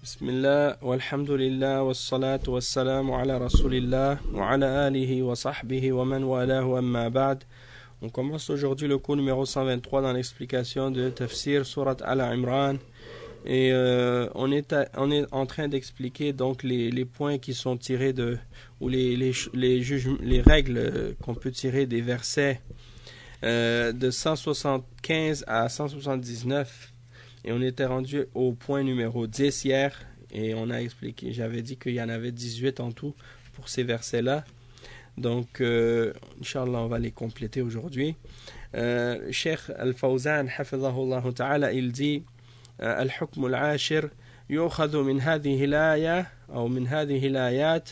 Bismillah, walhamdulillah, wassalatu wassalamu ala rasulillah, wa ala alihi wa sahbihi wa man walahu amma ba'd. On commence aujourd'hui le cours numéro 123 dans l'explication de Tafsir Surat Al-Imran. Et on est en train d'expliquer donc les points qui sont tirés ou les règles qu'on peut tirer des versets de 175 à 179. Et on était rendu au point numéro 10 hier. Et on a expliqué, j'avais dit qu'il y en avait 18 en tout pour ces versets-là. Donc, Inch'Allah, on va les compléter aujourd'hui. Cheikh Al-Fawzan, hafidhahullah ta'ala, il dit الحكم العاشر يؤخذ من هذه الآية أو من هذه الآيات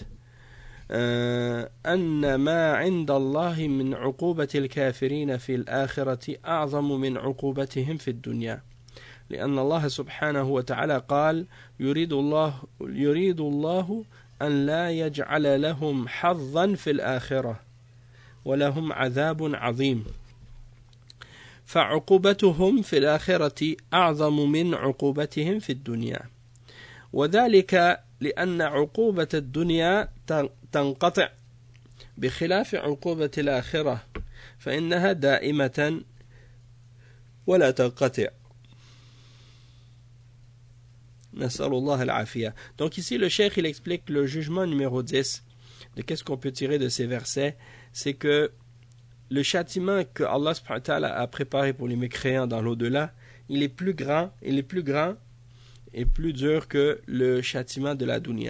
أن ما عند الله من عقوبة الكافرين في الآخرة أعظم من عقوبتهم في الدنيا لأن الله سبحانه وتعالى قال يريد الله أن لا يجعل لهم حظا في الآخرة ولهم عذاب عظيم فعقوبتهم في الآخرة أعظم من عقوبتهم في الدنيا وذلك لأن عقوبة الدنيا تنقطع بخلاف عقوبة الآخرة فإنها دائمة ولا تنقطع. Nas'alullah al-afiyah. Donc ici le cheikh il explique le jugement numéro 10 de qu'est-ce qu'on peut tirer de ces versets, c'est que le châtiment que Allah subhanahu wa ta'ala a préparé pour les mécréants dans l'au-delà, il est plus grand et plus dur que le châtiment de la dunya.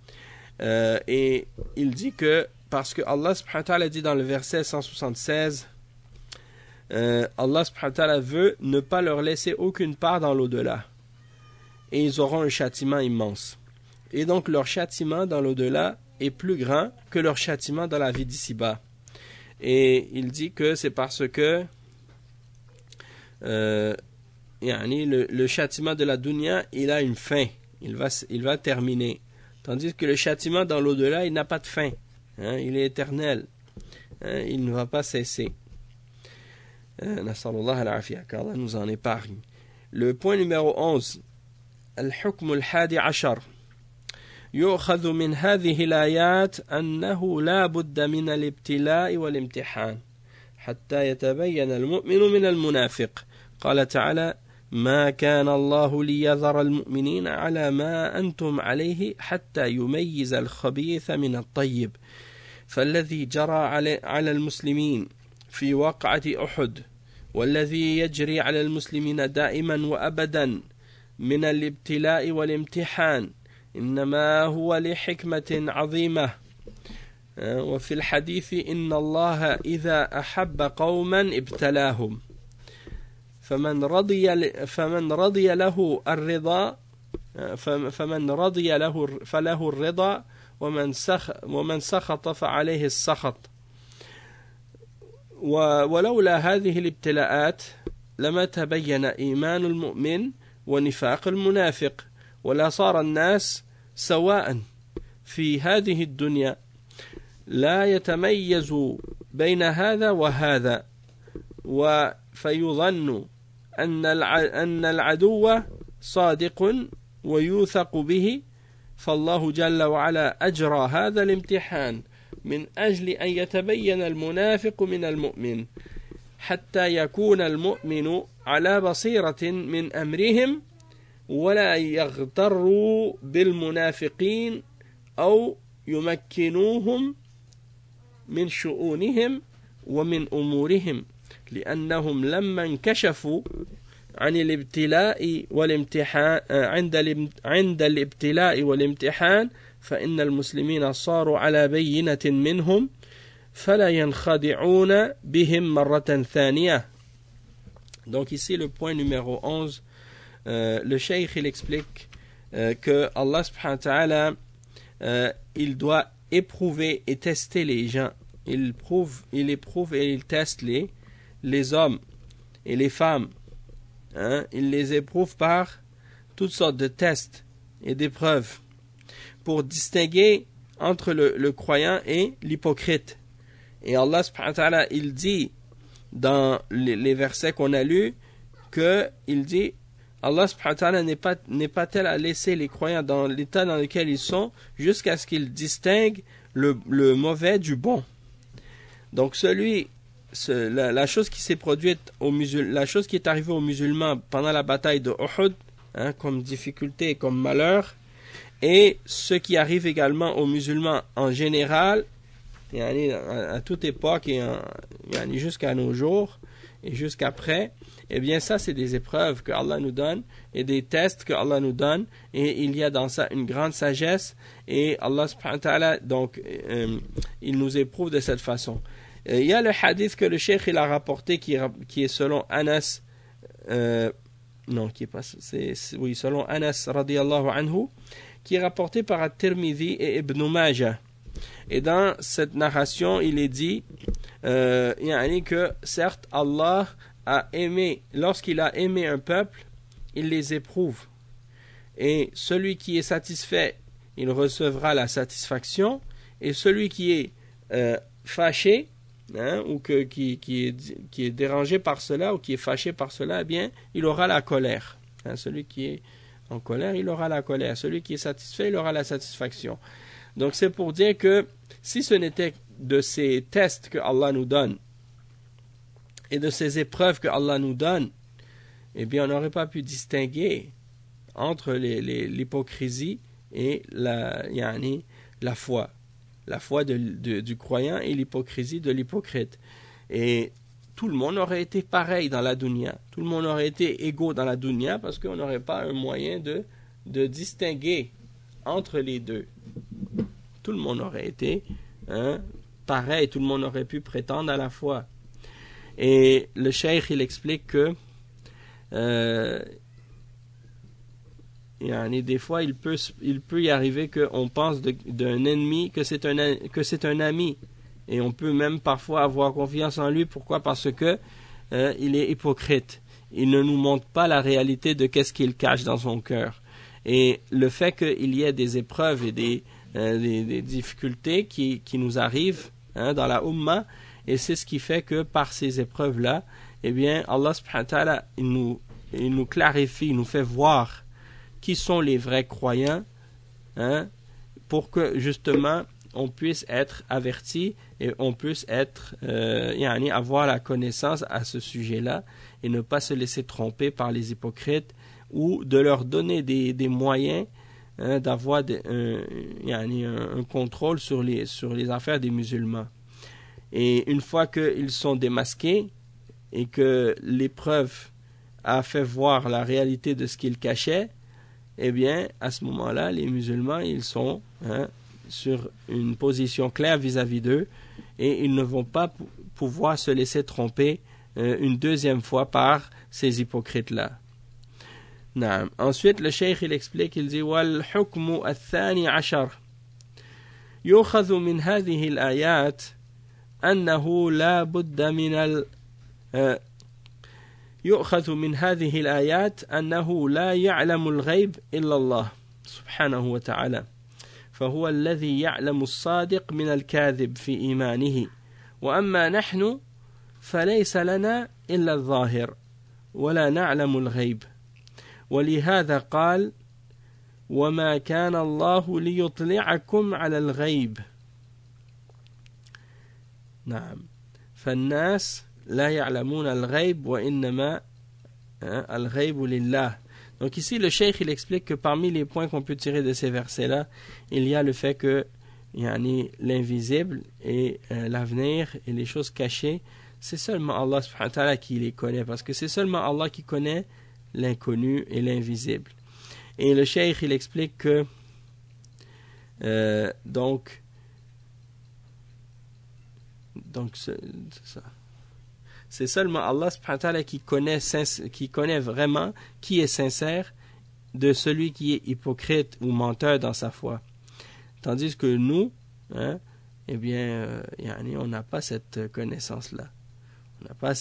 Et il dit que, parce que Allah subhanahu wa ta'ala dit dans le verset 176, Allah subhanahu wa ta'ala veut ne pas leur laisser aucune part dans l'au-delà. Et ils auront un châtiment immense. Et donc leur châtiment dans l'au-delà est plus grand que leur châtiment dans la vie d'ici-bas. Et il dit que c'est parce que le châtiment de la dunya, il a une fin. Il va terminer. Tandis que le châtiment dans l'au-delà, il n'a pas de fin. Il est éternel. Il ne va pas cesser. Nas'alullah al-afiyah, qu'Allah nous en épargne. Le point numéro 11. الحكم الحادي عشر يؤخذ من هذه الآيات أنه لا بد من الابتلاء والامتحان حتى يتبين المؤمن من المنافق قال تعالى ما كان الله ليذر المؤمنين على ما أنتم عليه حتى يميز الخبيث من الطيب فالذي جرى على المسلمين في وقعة أحد والذي يجري على المسلمين دائما وأبدا من الابتلاء والامتحان إنما هو لحكمة عظيمة وفي الحديث إن الله إذا أحب قوما ابتلاهم فمن رضي له الرضا فله الرضا ومن سخط فعليه السخط ولولا هذه الابتلاءات لما تبين إيمان المؤمن ونفاق المنافق ولا صار الناس سواء في هذه الدنيا لا يتميز بين هذا وهذا فيظن أن العدو صادق ويوثق به فالله جل وعلا أجرى هذا الامتحان من أجل أن يتبين المنافق من المؤمن حتى يكون المؤمن على بصيرة من أمرهم ولا يغتروا بالمنافقين أو يمكنوهم من شؤونهم ومن أمورهم لأنهم لما انكشفوا عن الابتلاء والامتحان عند الابتلاء والامتحان فإن المسلمين صاروا على بينة منهم فلا ينخدعون بهم مرة ثانية. Donc ici le point numéro 11, le cheikh il explique que Allah subhanahu wa ta'ala il doit éprouver et tester les gens. Il éprouve et il teste les hommes et les femmes. Il les éprouve par toutes sortes de tests et d'épreuves pour distinguer entre le croyant et l'hypocrite. Et Allah subhanahu wa ta'ala il dit dans les versets qu'on a lus que il dit Allah subhanahu wa ta'ala n'est pas tel à laisser les croyants dans l'état dans lequel ils sont jusqu'à ce qu'ils distinguent le mauvais du bon. Donc la chose qui s'est produite la chose qui est arrivée aux musulmans pendant la bataille de Uhud, comme difficulté et comme malheur, et ce qui arrive également aux musulmans en général, à toute époque et jusqu'à nos jours et jusqu'après, eh bien ça c'est des épreuves que Allah nous donne et des tests que Allah nous donne, et il y a dans ça une grande sagesse, et Allah subhanahu wa ta'ala donc il nous éprouve de cette façon. Il y a le hadith que le cheikh il a rapporté qui est selon Anas selon Anas radiyallahu anhu, qui est rapporté par At-Tirmidhi et Ibn Majah. Et dans cette narration, il est dit que certes Allah a aimé, lorsqu'il a aimé un peuple, il les éprouve. Et celui qui est satisfait, il recevra la satisfaction, et celui qui est fâché, ou qui est dérangé par cela, ou qui est fâché par cela, eh bien, il aura la colère. Celui qui est en colère, il aura la colère. Celui qui est satisfait, il aura la satisfaction. Donc c'est pour dire que si ce n'était de ces tests que Allah nous donne et de ces épreuves que Allah nous donne, eh bien on n'aurait pas pu distinguer entre l'hypocrisie et la foi. La foi du croyant et l'hypocrisie de l'hypocrite. Et tout le monde aurait été pareil dans la dunya. Tout le monde aurait été égaux dans la dunya, parce qu'on n'aurait pas un moyen de distinguer entre les deux. Tout le monde aurait été pareil, tout le monde aurait pu prétendre à la foi. Et le cheikh il explique que des fois il peut y arriver qu'on pense d'un ennemi que c'est un ami, et on peut même parfois avoir confiance en lui. Pourquoi? Parce que il est hypocrite, il ne nous montre pas la réalité de qu'est-ce qu'il cache dans son cœur. Et le fait qu'il y ait des épreuves et des difficultés qui nous arrivent dans la Ummah, et c'est ce qui fait que par ces épreuves-là, eh bien, Allah subhanahu wa ta'ala, il nous clarifie, il nous fait voir qui sont les vrais croyants, pour que justement on puisse être averti et on puisse être avoir la connaissance à ce sujet-là, et ne pas se laisser tromper par les hypocrites, ou de leur donner des moyens d'avoir un contrôle sur les affaires des musulmans. Et une fois qu'ils sont démasqués et que l'épreuve a fait voir la réalité de ce qu'ils cachaient, eh bien, à ce moment-là, les musulmans, ils sont sur une position claire vis-à-vis d'eux, et ils ne vont pas pouvoir se laisser tromper une deuxième fois par ces hypocrites-là. Ensuite, le cheikh il explique, il dit وَالْحُكْمُ الثاني عشر يُؤْخَذُ من هذه الآيات أنه لا بد يؤخذ من هذه الآيات أنه لا يعلم الغيب إلا الله سبحانه وتعالى، فهو الذي يعلم الصادق من الكاذب في إيمانه، وأما نحن فليس لنا إلا الظاهر ولا نعلم الغيب، ولهذا قال وما كان الله ليطلعكم على الغيب. نعم، فالناس لا يعلمون الغيب وإنما الغيب لله. Donc ici le cheikh il explique que parmi les points qu'on peut tirer de ces versets là, il y a le fait que l'invisible et l'avenir et les choses cachées, c'est seulement Allah subhanahu wa ta'ala qui les connaît, parce que c'est seulement Allah qui connaît l'inconnu et l'invisible. Et le cheikh il explique que donc c'est ça. C'est seulement Allah subhanahu wa ta'ala qui connaît vraiment qui est sincère de celui qui est hypocrite ou menteur dans sa foi. Tandis que nous, eh bien, on n'a pas cette connaissance-là. On n'a pas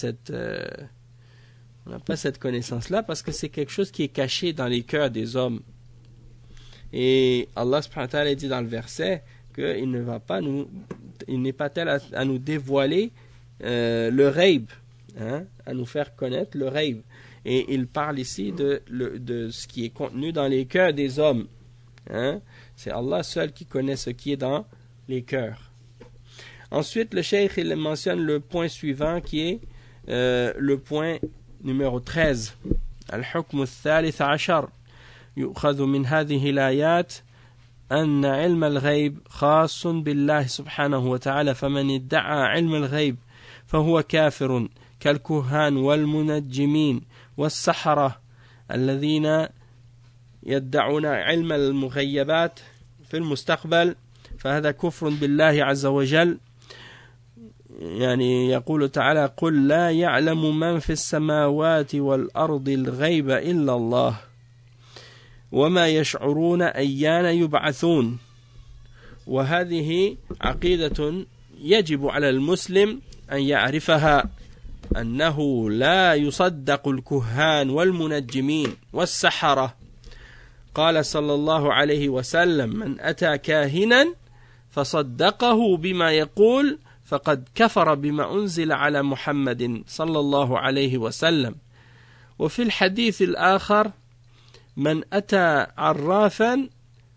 cette connaissance-là, parce que c'est quelque chose qui est caché dans les cœurs des hommes. Et Allah subhanahu wa ta'ala dit dans le verset qu'il n'est pas tel à nous dévoiler le ghaib, à nous faire connaître le ghaib. Et il parle ici de ce qui est contenu dans les cœurs des hommes. Hein? C'est Allah seul qui connaît ce qui est dans les cœurs. Ensuite, le cheikh il mentionne le point suivant qui est le point numéro 13. Al-hukm al-thalith ashar. يؤخذ من هذه الآيات أن علم الغيب خاص بالله سبحانه وتعالى فمن ادعى علم الغيب فهو كافر كالكهان والمنجمين والسحرة الذين يدعون علم المغيبات في المستقبل فهذا كفر بالله عز وجل. يعني يقول تعالى قل لا يعلم من في السماوات والأرض الغيب إلا الله وما يشعرون أيان يبعثون. وهذه عقيدة يجب على المسلم أن يعرفها أنه لا يصدق الكهان والمنجمين والسحرة. قال صلى الله عليه وسلم من أتى كاهنا فصدقه بما يقول فقد كفر بما أنزل على محمد صلى الله عليه وسلم. وفي الحديث الآخر من أتى عرافا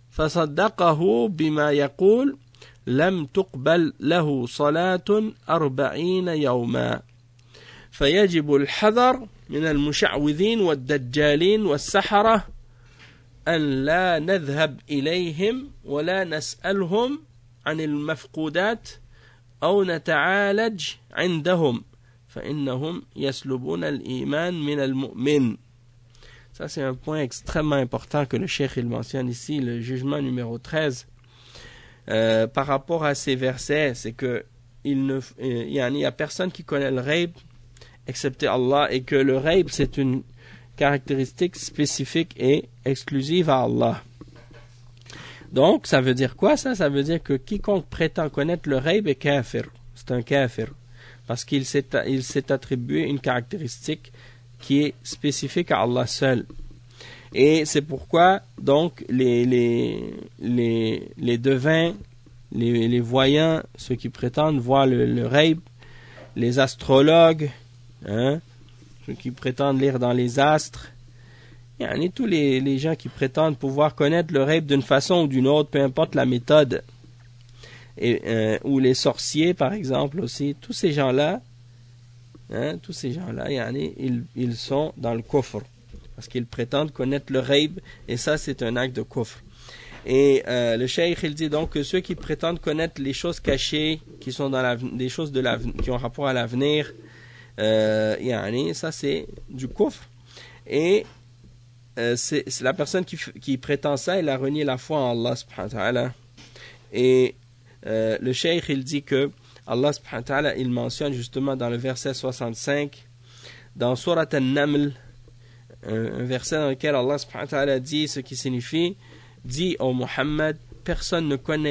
فصدقه بما يقول لم تقبل له صلاة 40 يوما. فيجب الحذر من المشعوذين والدجالين والسحرة أن لا نذهب إليهم ولا نسألهم عن المفقودات أو نتعالج عندهم فإنهم يسلبون الإيمان من المؤمن. Ça, c'est un point extrêmement important que le cheikh il mentionne ici, le jugement numéro 13. Par rapport à ces versets, c'est que il y a personne qui connaît le ghaib excepté Allah, et que le ghaib c'est une caractéristique spécifique et exclusive à Allah. Donc, ça veut dire quoi ça? Ça veut dire que quiconque prétend connaître le ghaib est kafir. C'est un kafir. Parce qu'il s'est attribué une caractéristique qui est spécifique à Allah seul. Et c'est pourquoi, donc, les devins, les voyants, ceux qui prétendent voir le ghaib, les astrologues, ceux qui prétendent lire dans les astres, tous les gens qui prétendent pouvoir connaître le ghaib d'une façon ou d'une autre, peu importe la méthode, ou les sorciers par exemple aussi, tous ces gens-là, ils sont dans le kufr, parce qu'ils prétendent connaître le ghaib, et ça c'est un acte de kufr. Et le cheikh il dit donc que ceux qui prétendent connaître les choses cachées, qui sont dans des choses qui ont rapport à l'avenir, ça c'est du kufr. Et c'est la personne qui prétend ça, elle a renié la foi en Allah subhanahu wa ta'ala. Et le cheikh il dit que Allah subhanahu wa ta'ala il mentionne justement dans le verset 65 dans Surat An-Naml, un verset dans lequel Allah subhanahu wa ta'ala dit ce qui signifie: dis ô Muhammad, personne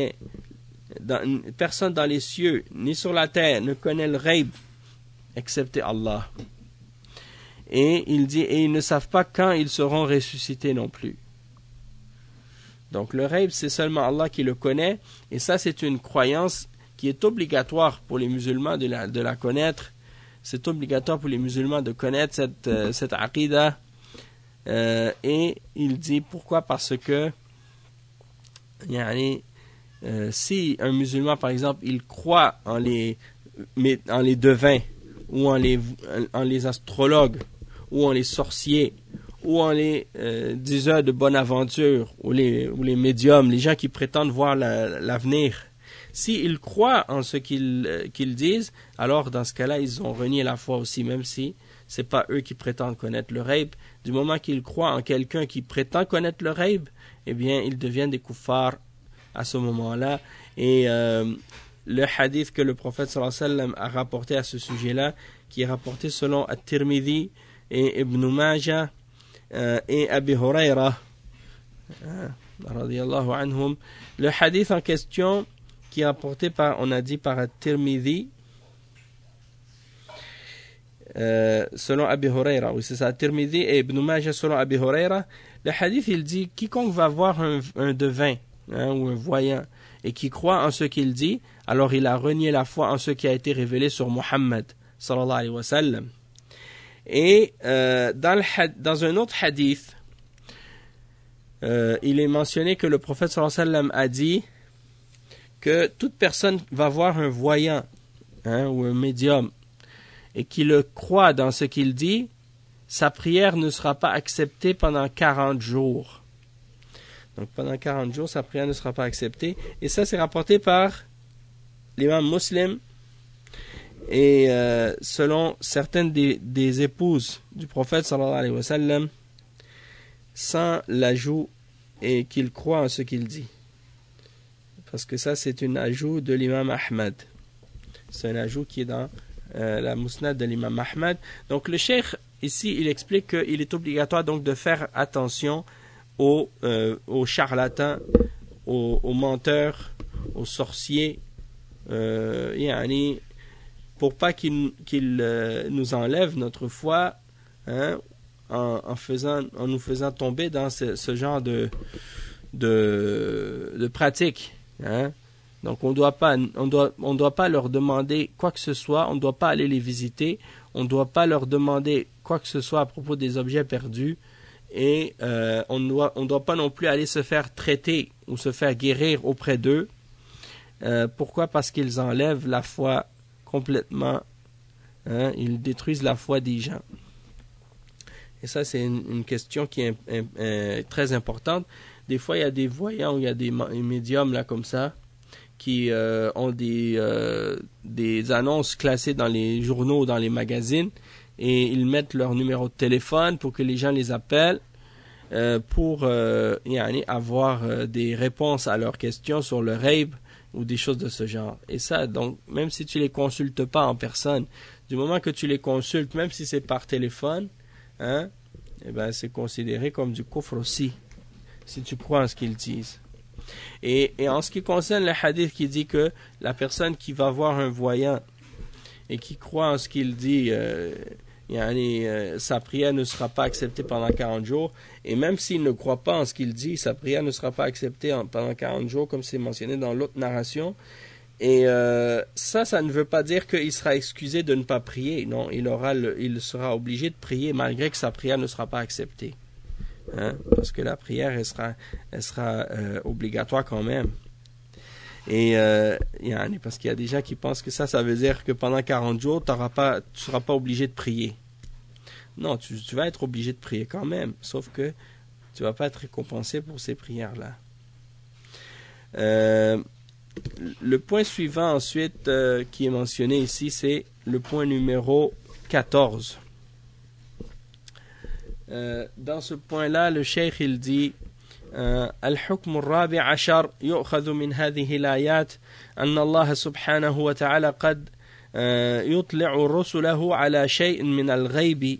dans les cieux ni sur la terre ne connaît le ghaib excepté Allah. Et il dit, et ils ne savent pas quand ils seront ressuscités non plus. Donc le ghaib, c'est seulement Allah qui le connaît, et ça c'est une croyance qui est obligatoire pour les musulmans de la connaître. C'est obligatoire pour les musulmans de connaître cette aqida. Et il dit pourquoi? Parce que si un musulman par exemple il croit en les devins, ou en les astrologues, ou en les sorciers, ou en les diseurs de bonne aventure, ou les médiums, les gens qui prétendent voir l'avenir, s'ils croient en ce qu'ils disent, alors dans ce cas-là, ils ont renié la foi aussi, même si c'est pas eux qui prétendent connaître le ghaib. Du moment qu'ils croient en quelqu'un qui prétend connaître le ghaib, eh bien, ils deviennent des kuffars à ce moment-là. Et le hadith que le prophète sallallahu alayhi wa sallam a rapporté à ce sujet-là, qui est rapporté selon At-Tirmidhi et Ibn Majah et Abi Huraira radiyallahu anhum. Le hadith en question qui est rapporté par At-Tirmidhi selon Abi Huraira, oui c'est ça, At-Tirmidhi et Ibn Majah selon Abi Huraira. Le hadith il dit: quiconque va voir un devin ou un voyant et qui croit en ce qu'il dit, alors il a renié la foi en ce qui a été révélé sur Muhammad sallallahu alayhi wa sallam. Et dans un autre hadith, il est mentionné que le prophète sallallahu alayhi wa sallam a dit que toute personne va voir un voyant, ou un médium, et qui le croit dans ce qu'il dit, sa prière ne sera pas acceptée pendant 40 jours. Donc pendant 40 jours, sa prière ne sera pas acceptée. Et ça, c'est rapporté par l'imam Muslim. Et selon certaines des épouses du prophète sallallahu alayhi wa sallam, sans l'ajout et qu'il croit en ce qu'il dit. Parce que ça, c'est un ajout de l'imam Ahmad. C'est un ajout qui est dans la Musnad de l'imam Ahmad. Donc le cheikh, ici, il explique qu'il est obligatoire donc de faire attention aux charlatans, aux menteurs, aux sorciers, pour pas qu'ils nous enlèvent notre foi, en nous faisant tomber dans ce genre de pratique. Donc on doit pas leur demander quoi que ce soit, on ne doit pas aller les visiter, on ne doit pas leur demander quoi que ce soit à propos des objets perdus, et on ne doit pas non plus aller se faire traiter ou se faire guérir auprès d'eux. Pourquoi? Parce qu'ils enlèvent la foi complètement, ils détruisent la foi des gens. Et ça, c'est une question qui est très importante. Des fois, il y a des voyants, il y a des médiums là comme ça, qui ont des annonces classées dans les journaux, dans les magazines, et ils mettent leur numéro de téléphone pour que les gens les appellent pour avoir des réponses à leurs questions sur le ghaib ou des choses de ce genre. Et ça, donc, même si tu les consultes pas en personne, du moment que tu les consultes, même si c'est par téléphone, c'est considéré comme du kufr aussi, si tu crois en ce qu'ils disent. Et en ce qui concerne le hadith qui dit que la personne qui va voir un voyant et qui croit en ce qu'il dit, sa prière ne sera pas acceptée pendant 40 jours, et même s'il ne croit pas en ce qu'il dit, sa prière ne sera pas acceptée pendant 40 jours, comme c'est mentionné dans l'autre narration. Et ça ne veut pas dire qu'il sera excusé de ne pas prier. Non, il sera obligé de prier malgré que sa prière ne sera pas acceptée. Parce que la prière, elle sera obligatoire quand même. Et parce qu'il y a des gens qui pensent que ça veut dire que pendant 40 jours, tu ne seras pas obligé de prier. Non, tu vas être obligé de prier quand même, sauf que tu ne vas pas être récompensé pour ces prières-là. Le point suivant ensuite qui est mentionné ici, c'est le point numéro 14. Dans ce point-là, le cheikh il dit الحكم الرابع عشر يؤخذ من هذه الآيات أن الله سبحانه وتعالى قد يطلع رسله على شيء من الغيب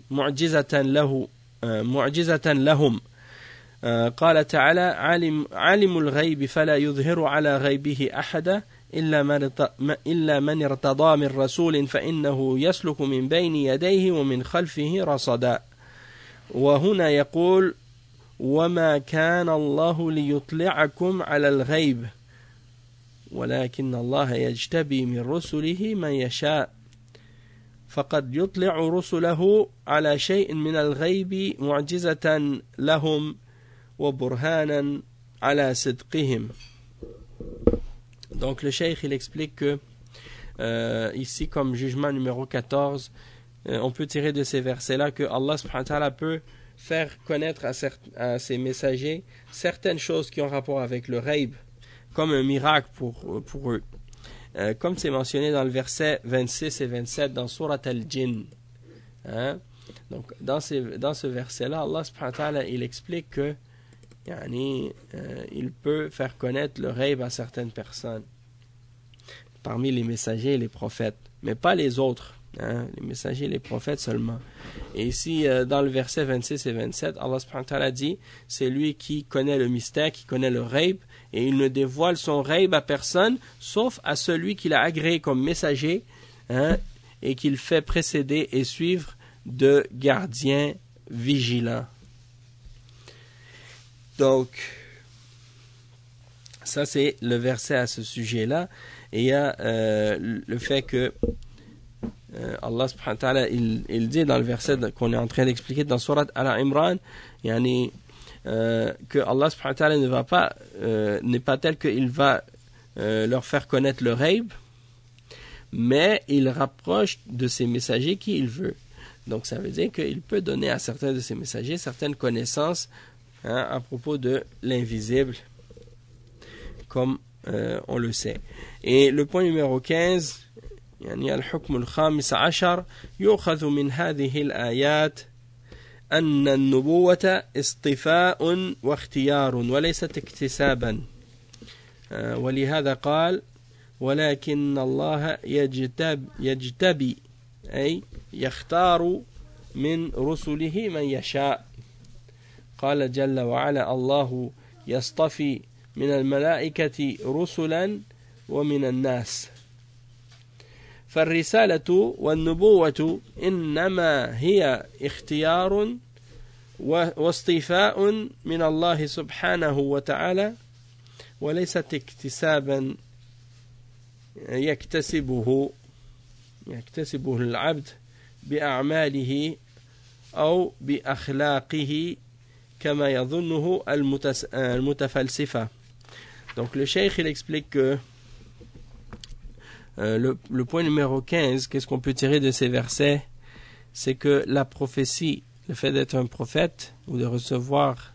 معجزة لهم. قال تعالى عالم الغيب فلا يظهر على غيبه أحدا إلا من ارتضى من رسول فإنه يسلك من بين يديه ومن خلفه رصدا. وهنا يقول وما كان الله ليطلعكم على الغيب ولكن الله يجتبي من رسله من يشاء فقد يطلع رسله على شيء من الغيب معجزة لهم وبرهانا على صدقهم. Donc le cheikh il explique que ici comme jugement numéro 14, on peut tirer de ces versets-là que Allah subhanahu wa ta'ala peut faire connaître à ses messagers certaines choses qui ont rapport avec le ghaib, comme un miracle pour eux. Comme c'est mentionné dans le verset 26 et 27 dans Surat Al-Jinn. Donc dans ce verset-là, Allah subhanahu wa ta'ala il explique que il peut faire connaître le ghaib à certaines personnes parmi les messagers et les prophètes, mais pas les autres. Les messagers et les prophètes seulement. Et ici, dans le verset 26 et 27, Allah subhanahu wa ta'ala dit, c'est lui qui connaît le mystère, qui connaît le ghaib, et il ne dévoile son ghaib à personne, sauf à celui qu'il a agréé comme messager, et qu'il fait précéder et suivre de gardiens vigilants. Donc, ça c'est le verset à ce sujet-là. Et il y a le fait que Allah subhanahu wa ta'ala, il dit dans le verset qu'on est en train d'expliquer dans Surat Al-Imran, yani, que Allah subhanahu wa ta'ala n'est pas tel qu'il va leur faire connaître le ghaib, mais il rapproche de ses messagers qui il veut. Donc ça veut dire qu'il peut donner à certains de ses messagers certaines connaissances à propos de l'invisible, comme on le sait. Et le point numéro 15, يعني الحكم الخامس عشر يؤخذ من هذه الآيات أن النبوة اصطفاء واختيار وليست اكتسابا، ولهذا قال ولكن الله يجتبي أي يختار من رسله من يشاء. قال جل وعلا الله يصطفي من الملائكة رسلا ومن الناس. فالرسالة والنبوة إنما هي اختيار واصطفاء من الله سبحانه وتعالى، وليست اكتسابا يكتسبه العبد بأعماله أو بأخلاقه كما يظنه المتفلسفة. Donc le cheikh il explique que le point numéro 15, qu'est-ce qu'on peut tirer de ces versets, c'est que la prophétie, le fait d'être un prophète ou de recevoir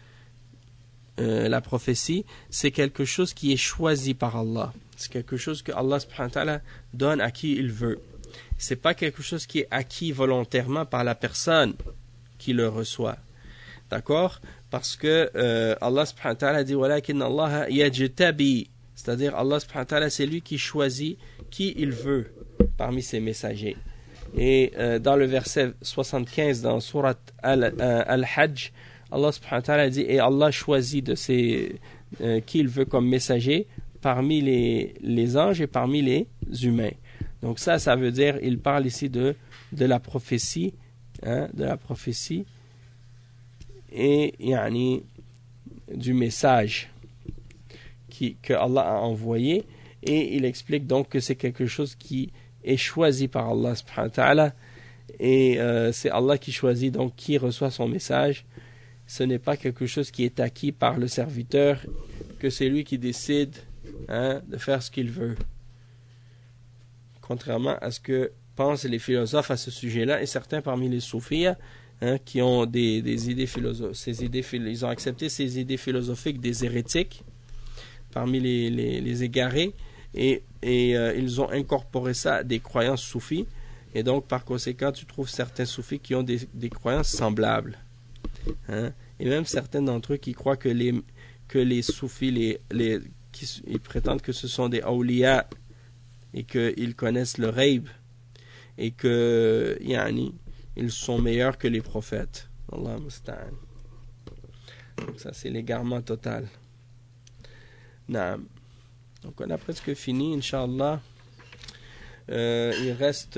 la prophétie, c'est quelque chose qui est choisi par Allah. C'est quelque chose que Allah subhanahu wa ta'ala donne à qui il veut. C'est pas quelque chose qui est acquis volontairement par la personne qui le reçoit. D'accord? Parce que Allah subhanahu wa ta'ala dit walakin Allah yajtabi, c'est-à-dire Allah subhanahu wa ta'ala, c'est lui qui choisit qui il veut parmi ses messagers. Et dans le verset 75 dans Surat Al-Hajj, Allah subhanahu wa ta'ala dit et Allah choisit de ses qui il veut comme messager parmi les anges et parmi les humains. Donc ça veut dire, il parle ici de la prophétie, de la prophétie et yani, du message que Allah a envoyé, et il explique donc que c'est quelque chose qui est choisi par Allah subhanahu wa ta'ala, et c'est Allah qui choisit donc qui reçoit son message. Ce n'est pas quelque chose qui est acquis par le serviteur, que c'est lui qui décide de faire ce qu'il veut, contrairement à ce que pensent les philosophes à ce sujet-là, et certains parmi les soufis qui ont des idées philosophiques, ils ont accepté ces idées philosophiques des hérétiques parmi les égarés, et ils ont incorporé ça à des croyances soufis, et donc par conséquent tu trouves certains soufis qui ont des croyances semblables, et même certains d'entre eux qui croient que les soufis ils prétendent que ce sont des awliya et qu'ils connaissent le ghaib et que ils sont meilleurs que les prophètes. Allah musta'an. Donc ça c'est l'égarement total. Naam. Donc on a presque fini, Inch'Allah. Il reste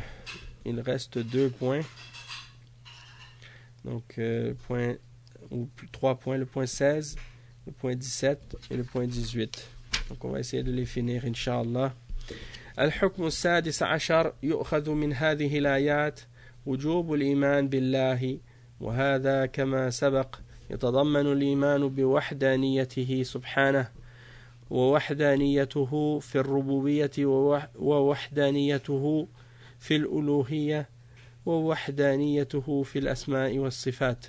2 points. Donc 3 points, le point 16, le point 17 et le point 18. Donc on va essayer de les finir, Inch'Allah. الحكم السادس عشر يؤخذ من هذه الآيات وجوب الإيمان بالله، وهذا كما سبق يتضمن الإيمان بوحدانيته سبحانه، ووحدانيته في الربوبية، ووحدانيته في الألوهية، ووحدانيته في الأسماء والصفات.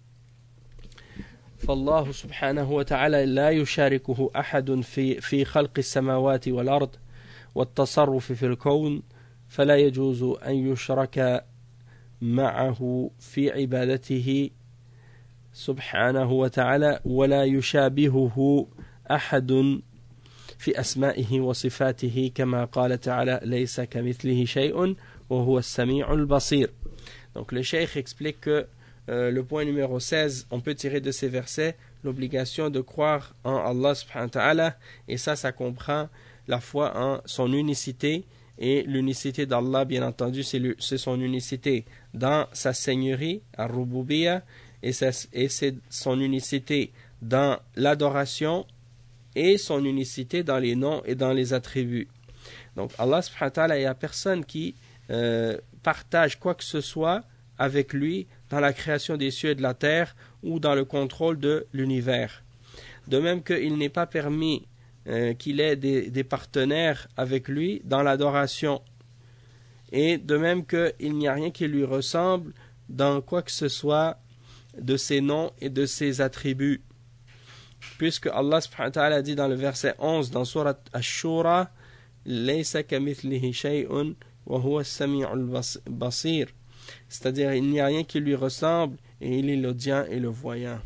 فالله سبحانه وتعالى لا يشاركه أحد في خلق السماوات والأرض والتصرف في الكون، فلا يجوز أن يشرك معه في عبادته سبحانه وتعالى، ولا يشابهه أحد في أسمائه وصفاته، كما قال تعالى ليس كمثله شيء وهو السميع البصير. Donc le cheikh explique que le point numéro 16, on peut tirer de ces versets l'obligation de croire en Allah subhanahu wa ta'ala, et ça comprend la foi en son unicité, et l'unicité d'Allah, bien entendu, c'est son unicité dans sa seigneurie, ar-rububiyya, et c'est son unicité dans l'adoration, et son unicité dans les noms et dans les attributs. Donc Allah subhanahu wa ta'ala, il n'y a personne qui partage quoi que ce soit avec lui dans la création des cieux et de la terre ou dans le contrôle de l'univers. De même qu'il n'est pas permis qu'il ait des partenaires avec lui dans l'adoration. Et de même qu'il n'y a rien qui lui ressemble dans quoi que ce soit de ses noms et de ses attributs. Puisque Allah subhanahu wa ta'ala dit dans le verset 11 dans Surat Ash-Shura, Laysa kamithlihi shay'un wa huwa as-sami'ul basir. C'est-à-dire, il n'y a rien qui lui ressemble et il est l'audient et le voyant.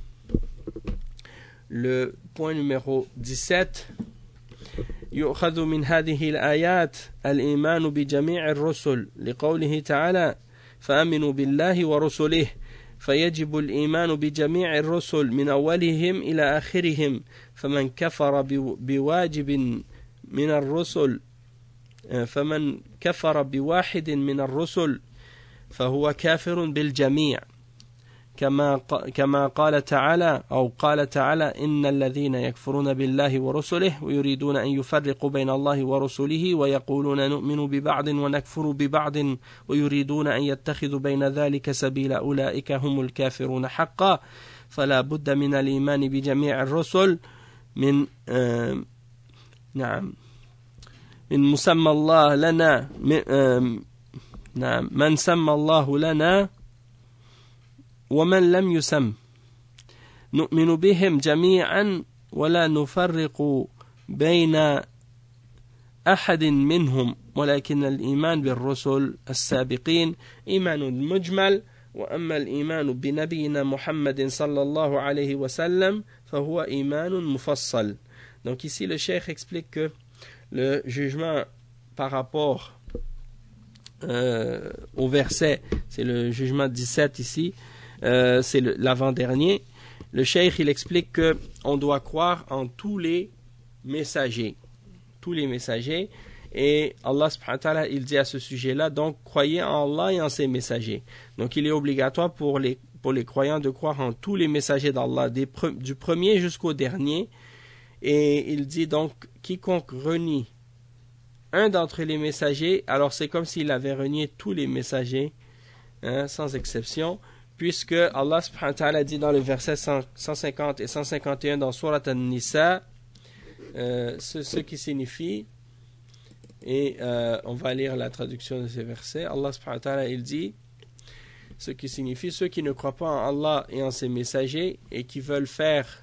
Le point numéro 17. يؤخذ من هذه الآيات الإيمان بجميع الرسل لقوله تعالى فآمنوا بالله ورسله فيجب الإيمان بجميع الرسل من أولهم إلى آخرهم فمن كفر بواجب من الرسل فمن كفر بواحد من الرسل فهو كافر بالجميع كما قال تعالى أو قال تعالى إن الذين يكفرون بالله ورسله ويريدون أن يفرقوا بين الله ورسله ويقولون نؤمن ببعض ونكفر ببعض ويريدون أن يتخذوا بين ذلك سبيلا أولئك هم الكافرون حقا فلا بد من الإيمان بجميع الرسل من من مسمى الله لنا من سمى الله لنا ومن لم يسم نؤمن بهم جميعا ولا نفرق بين أحد منهم ولكن الإيمان بالرسل السابقين إيمان مجمل وأما الإيمان بنبينا محمد صلى الله عليه وسلم فهو إيمان مفصل. Donc ici le cheikh explique que le jugement par rapport au verset, c'est le jugement 17 ici, c'est l'avant-dernier. Le cheikh il explique que on doit croire en tous les messagers, et Allah subhanahu wa ta'ala il dit à ce sujet-là, donc croyez en Allah et en ses messagers. Donc il est obligatoire pour les croyants de croire en tous les messagers d'Allah, du premier jusqu'au dernier. Et il dit donc quiconque renie un d'entre les messagers, alors c'est comme s'il avait renié tous les messagers, sans exception, puisque Allah subhanahu wa ta'ala dit dans le verset 150 et 151 dans Surat An-Nisa, ce qui signifie, et on va lire la traduction de ces versets. Allah subhanahu wa ta'ala il dit, ce qui signifie ceux qui ne croient pas en Allah et en ses messagers et qui veulent faire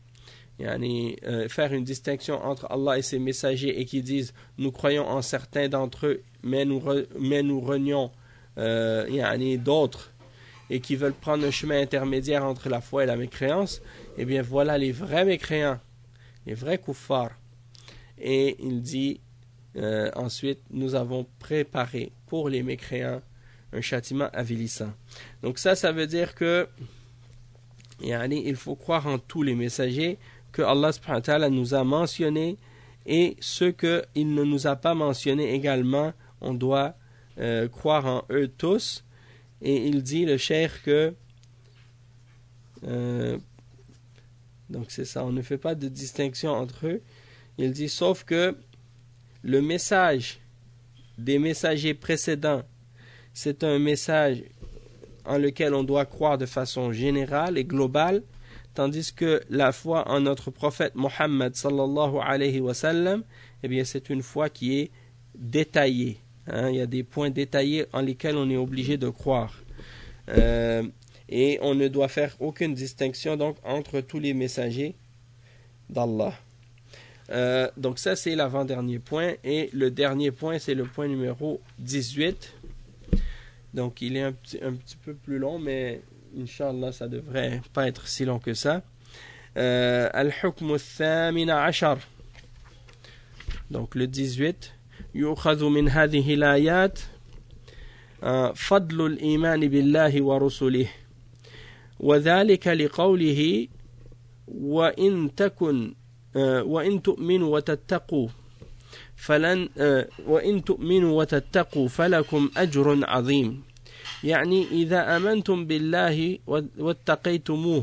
une distinction entre Allah et ses messagers et qui disent nous croyons en certains d'entre eux mais nous renions d'autres, et qui veulent prendre un chemin intermédiaire entre la foi et la mécréance, eh bien voilà les vrais mécréants, les vrais kuffars. Et il dit ensuite nous avons préparé pour les mécréants un châtiment avilissant. Donc ça veut dire que il faut croire en tous les messagers que Allah subhanahu wa ta'ala nous a mentionnés, et ceux qu'il ne nous a pas mentionnés également, on doit croire en eux tous. Et il dit le cheikh que donc c'est ça, on ne fait pas de distinction entre eux. Il dit sauf que le message des messagers précédents, c'est un message en lequel on doit croire de façon générale et globale, tandis que la foi en notre prophète Mohammed sallallahu alayhi wa sallam, eh bien c'est une foi qui est détaillée. Il y a des points détaillés en lesquels on est obligé de croire. Et on ne doit faire aucune distinction donc entre tous les messagers d'Allah. Donc ça c'est l'avant-dernier point, et le dernier point c'est le point numéro 18. Donc il est un petit peu plus long, mais Inch'Allah ça devrait pas être si long que ça. Al-Hukm al-Thamin Ashar. Donc le 18. يؤخذ من هذه الآيات فضل الإيمان بالله ورسله وذلك لقوله وإن تؤمنوا وتتقوا فلكم أجر عظيم. يعني إذا آمنتم بالله واتقيتموه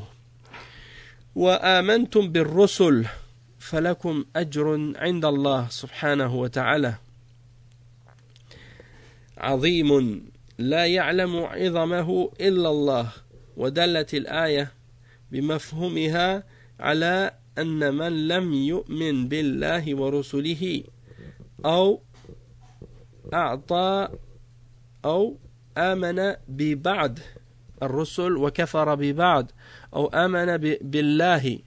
وآمنتم بالرسل فلكم أجر عند الله سبحانه وتعالى. عظيم لا يعلم عظمه إلا الله ودلت الآية بمفهومها على أن من لم يؤمن بالله ورسله أو أعطى أو آمن ببعض الرسل وكفر ببعض أو آمن بالله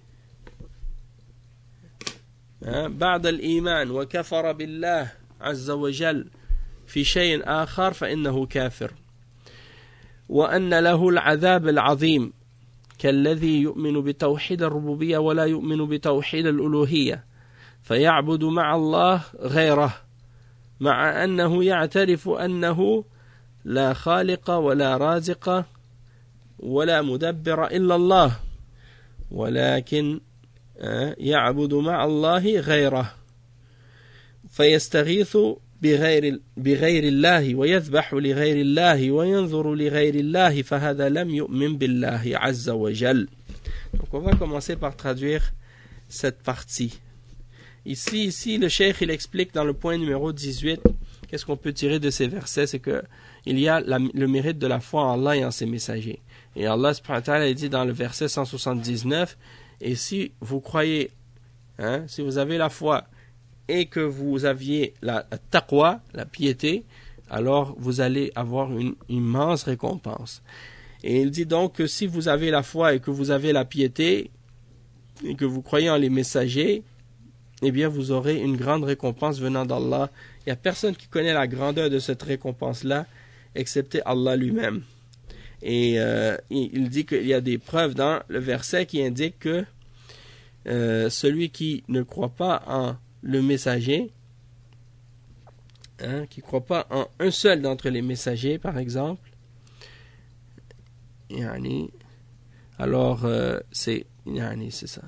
بعد الإيمان وكفر بالله عز وجل في شيء آخر فإنه كافر وأن له العذاب العظيم كالذي يؤمن بتوحيد الربوبية ولا يؤمن بتوحيد الألوهية فيعبد مع الله غيره مع أنه يعترف أنه لا خالق ولا رازق ولا مدبر إلا الله ولكن يعبد مع الله غيره فيستغيث بغير الله ويذبح لغير الله وينظر لغير الله فهذا لم يؤمن بالله عز وجل. Donc on va commencer par traduire cette partie. Ici le cheikh il explique dans le point numéro 18 qu'est-ce qu'on peut tirer de ces versets, c'est que il y a le mérite de la foi en Allah et en ses messagers. Et Allah subhanahu wa ta'ala dit dans le verset 179, et si vous croyez, si vous avez la foi et que vous aviez la taqwa, la piété, alors vous allez avoir une immense récompense. Et il dit donc que si vous avez la foi et que vous avez la piété et que vous croyez en les messagers, eh bien vous aurez une grande récompense venant d'Allah. Il n'y a personne qui connaît la grandeur de cette récompense-là, excepté Allah lui-même. Et il dit qu'il y a des preuves dans le verset qui indiquent que celui qui ne croit pas en le messager, qui ne croit pas en un seul d'entre les messagers, par exemple, alors c'est ça.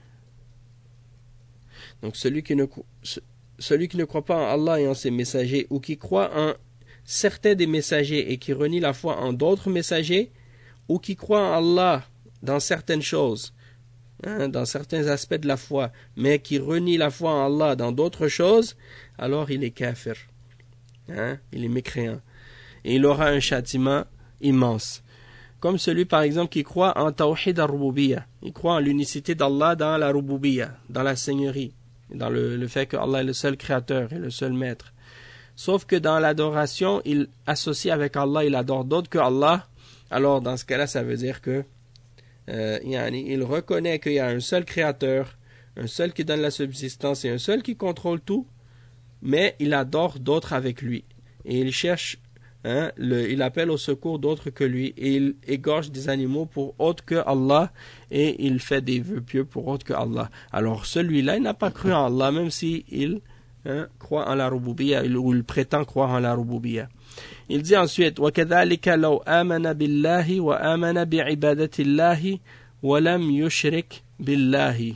Donc celui qui ne croit pas en Allah et en ses messagers, ou qui croit en certains des messagers et qui renie la foi en d'autres messagers, ou qui croit en Allah dans certaines choses, dans certains aspects de la foi, mais qui renie la foi en Allah dans d'autres choses, alors il est kafir, il est mécréant, et il aura un châtiment immense. Comme celui par exemple qui croit en Tawhid al-Rububiyya, il croit en l'unicité d'Allah dans la Rububiyya, dans la Seigneurie, dans le fait que Allah est le seul créateur et le seul maître. Sauf que dans l'adoration, il associe avec Allah, il adore d'autres que Allah. Alors dans ce cas-là, ça veut dire que il reconnaît qu'il y a un seul créateur, un seul qui donne la subsistance et un seul qui contrôle tout, mais il adore d'autres avec lui. Et il cherche, il appelle au secours d'autres que lui, et il égorge des animaux pour autres que Allah, et il fait des vœux pieux pour autres que Allah. Alors celui-là, il n'a pas cru en Allah, même s'il croit en la rububiyya, ou il prétend croire en la rububiyya. Il dit ensuite وَكَذَلِكَ لَوْ آمَنَ بِاللَّهِ وَآمَنَ بِعِبَادَةِ اللَّهِ وَلَمْ يُشْرِكْ بِاللَّهِ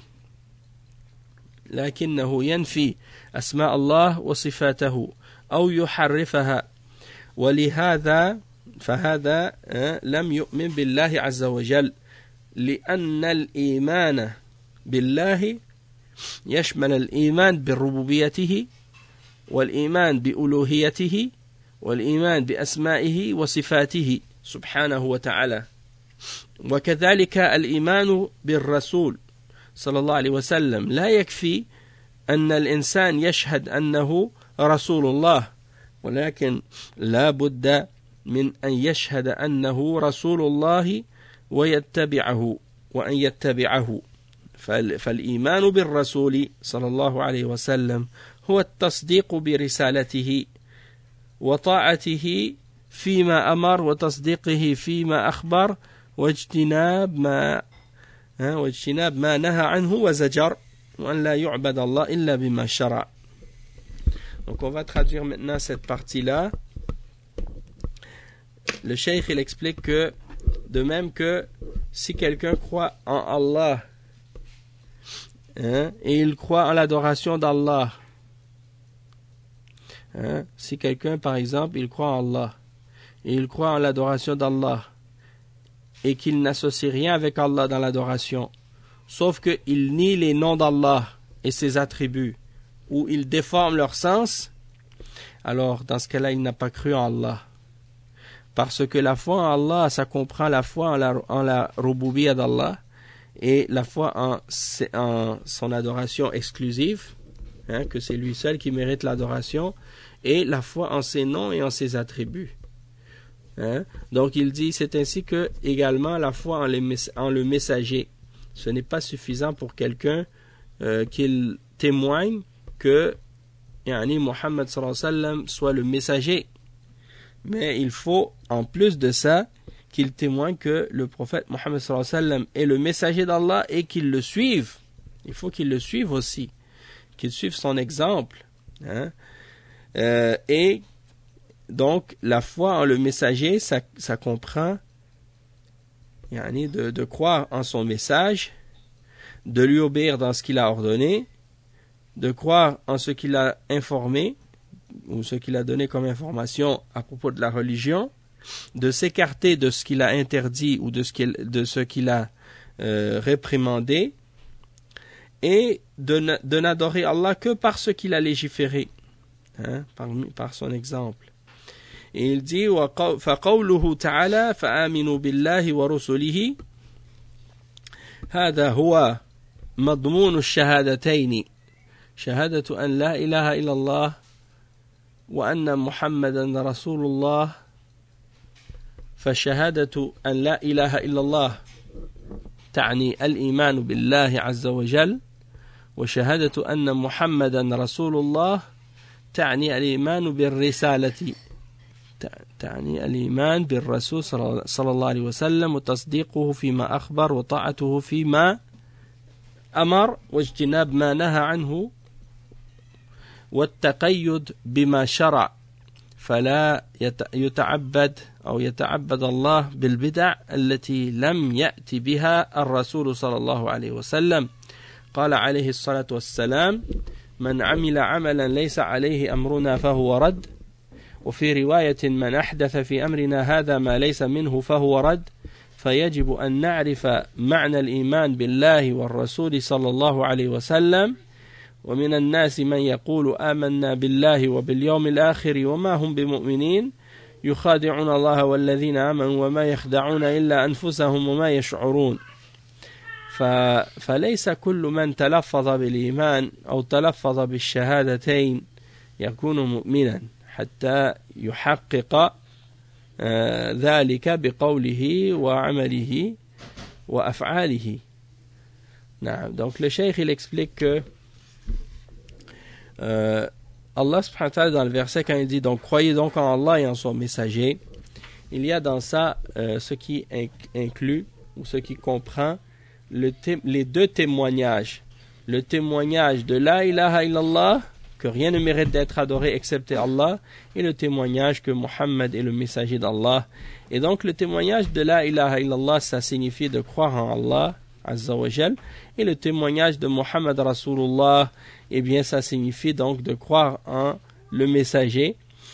لكنه ينفي أسماء الله وصفاته أو يحرفها ولهذا فهذا لم يؤمن بالله عز وجل لأن الإيمان بالله يشمل الإيمان بربوبيته والإيمان بألوهيته والإيمان بأسمائه وصفاته سبحانه وتعالى وكذلك الإيمان بالرسول صلى الله عليه وسلم لا يكفي أن الإنسان يشهد أنه رسول الله ولكن لا بد من أن يشهد أنه رسول الله ويتبعه وأن يتبعه فالإيمان بالرسول صلى الله عليه وسلم هو التصديق برسالته وطاعته فيما أمر وتصديقه فيما أخبر واجتناب ما نهى عنه وزجر وأن لا يعبد الله إلا بما شرع. Donc on va traduire maintenant cette partie-là. Le cheikh il explique que de même que si quelqu'un croit en Allah et il croit en l'adoration d'Allah, si quelqu'un par exemple il croit en Allah et il croit en l'adoration d'Allah et qu'il n'associe rien avec Allah dans l'adoration, sauf qu'il nie les noms d'Allah et ses attributs, ou il déforme leur sens, alors dans ce cas-là, il n'a pas cru en Allah. Parce que la foi en Allah, ça comprend la foi en la rububiyya d'Allah et la foi en son adoration exclusive, que c'est lui seul qui mérite l'adoration, et la foi en ses noms et en ses attributs. Donc il dit, c'est ainsi que également la foi en le messager. Ce n'est pas suffisant pour quelqu'un qu'il témoigne que Muhammad sallallahu alayhi wa sallam soit le messager. Mais il faut, en plus de ça, qu'il témoigne que le prophète Muhammad sallallahu alayhi wa sallam est le messager d'Allah et qu'il le suive. Il faut qu'il le suive aussi, qu'il suive son exemple. Et donc, la foi en le messager, ça comprend de croire en son message, de lui obéir dans ce qu'il a ordonné, de croire en ce qu'il a informé, ou ce qu'il a donné comme information à propos de la religion, de s'écarter de ce qu'il a interdit ou de ce qu'il a réprimandé, et de n'adorer Allah que par ce qu'il a légiféré, par son exemple. Et il dit فَقَوْلُهُ تَعَالَى فَآمِنُوا بِاللَّهِ وَرُسُلِهِ هذا هو مضمون الشهادتين شهادة أن لا إله إلا الله وأن محمدا رسول الله. فشهادة أن لا إله إلا الله تعني الإيمان بالله عز وجل، وشهادة أن محمدا رسول الله تعني الإيمان بالرسالة، تعني الإيمان بالرسول صلى الله عليه وسلم وتصديقه فيما أخبر وطاعته فيما أمر واجتناب ما نهى عنه والتقيد بما شرع، فلا يتعبد الله بالبدع التي لم يأتي بها الرسول صلى الله عليه وسلم. قال عليه الصلاة والسلام: من عمل عملا ليس عليه أمرنا فهو رد، وفي رواية: من أحدث في أمرنا هذا ما ليس منه فهو رد. فيجب أن نعرف معنى الإيمان بالله والرسول صلى الله عليه وسلم. ومن الناس من يقول آمنا بالله وباليوم الآخر وما هم بمؤمنين يخادعون الله والذين آمنوا وما يخدعون إلا أنفسهم وما يشعرون. فليس كل من تلفظ بالإيمان أو تلفظ بالشهادتين يكون مؤمنا حتى يحقق ذلك بقوله وعمله وأفعاله. Donc le cheikh il explique que Allah subhanahu wa ta'ala dans le verset quand il dit donc croyez donc en Allah et en son messager, il y a dans ça ce qui inclut ou ce qui comprend les deux témoignages, le témoignage de la ilaha illallah, que rien ne mérite d'être adoré excepté Allah, et le témoignage que Muhammad est le messager d'Allah. Et donc le témoignage de la ilaha illallah, ça signifie de croire en Allah Azza wa Jal, et le témoignage de Muhammad Rasulullah, eh bien ça signifie donc de croire en le messager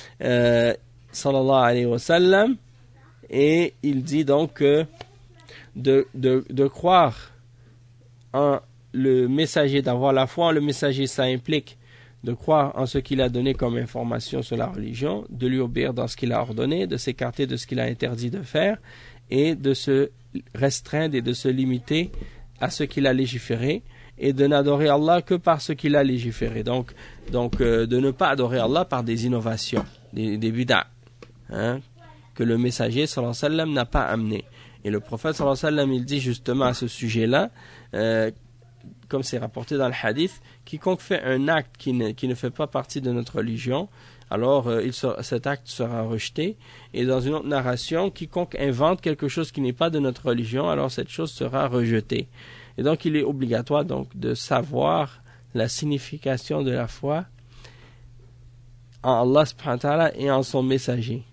sallallahu alayhi wa sallam. Et il dit donc que de croire en le messager, d'avoir la foi en le messager, ça implique de croire en ce qu'il a donné comme information sur la religion, de lui obéir dans ce qu'il a ordonné, de s'écarter de ce qu'il a interdit de faire, et de se restreindre et de se limiter à ce qu'il a légiféré, et de n'adorer Allah que par ce qu'il a légiféré. Donc de ne pas adorer Allah par des innovations, des bid'a, que le messager sallallahu alayhi wa sallam n'a pas amené. Et le prophète sallallahu alayhi wa sallam, il dit justement à ce sujet-là, comme c'est rapporté dans le hadith, quiconque fait un acte qui ne fait pas partie de notre religion, alors cet acte sera rejeté. Et dans une autre narration, quiconque invente quelque chose qui n'est pas de notre religion, alors cette chose sera rejetée. Et donc il est obligatoire donc de savoir la signification de la foi en Allah subhanahu wa ta'ala et en son messager.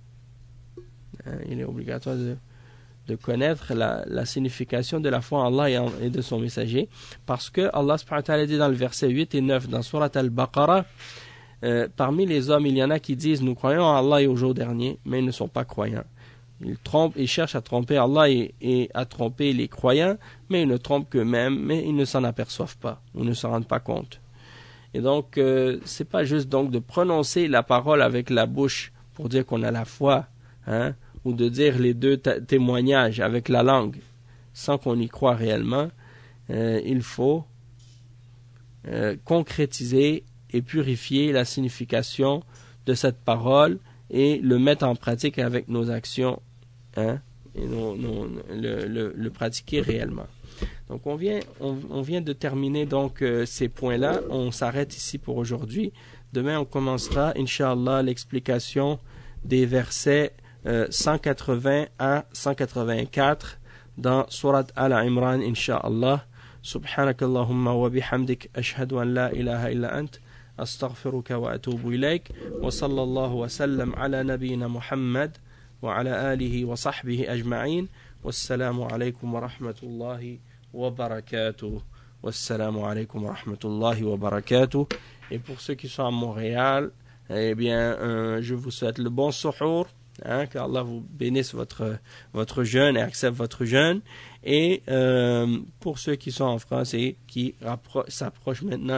Il est obligatoire de connaître la signification de la foi en Allah et de son messager, parce que Allah subhanahu wa ta'ala dit dans le verset 8 et 9 dans Surat Al-Baqarah, parmi les hommes il y en a qui disent nous croyons en Allah et au jour dernier, mais ils ne sont pas croyants. Ils cherchent à tromper Allah et à tromper les croyants, mais ils ne trompent qu'eux-mêmes, mais ils ne s'en aperçoivent pas ou ne s'en rendent pas compte. Et donc, c'est pas juste donc de prononcer la parole avec la bouche pour dire qu'on a la foi, hein, ou de dire les deux témoignages avec la langue sans qu'on y croit réellement. Il faut concrétiser et purifier la signification de cette parole et le mettre en pratique avec nos actions, hein, et le pratiquer réellement. Donc on vient de terminer donc ces points-là. On s'arrête ici pour aujourd'hui. Demain on commencera, Inch'Allah, l'explication des versets 180 à 184 dans Surat Al-Imran, Inch'Allah. Subhanakallahumma wa bihamdik, ashhadu an la ilaha illa ant, astaghfiruka wa atubu ilayk, wa sallallahu wa sallam ala nabiyyina Muhammad wa ala alihi wa sahbihi ajma'in. Wassalamu alaykum wa rahmatullahi wa barakatuh. Wassalamu alaykum wa rahmatullahi wa barakatuh. Et pour ceux qui sont à Montréal, eh bien, je vous souhaite le bon suhour, hein, qu'Allah vous bénisse votre jeûne et accepte votre jeûne. Et pour ceux qui sont en France et qui s'approchent maintenant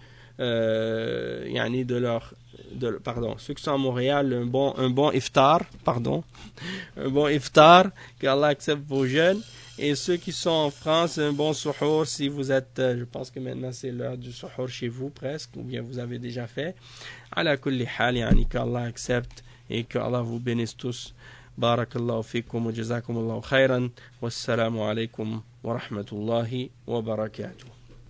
ceux qui sont à Montréal, un bon iftar, un bon iftar, qu'Allah accepte vos jeûnes. Et ceux qui sont en France, un bon suhour si vous êtes, je pense que maintenant c'est l'heure du suhour chez vous presque, ou bien vous avez déjà fait. Ala kulli hal, qu'Allah accepte et qu'Allah vous bénisse tous. Barakallahu fikum wa jazakumullahu khairan. Wassalamu alaikum wa rahmatullahi wa barakatuh.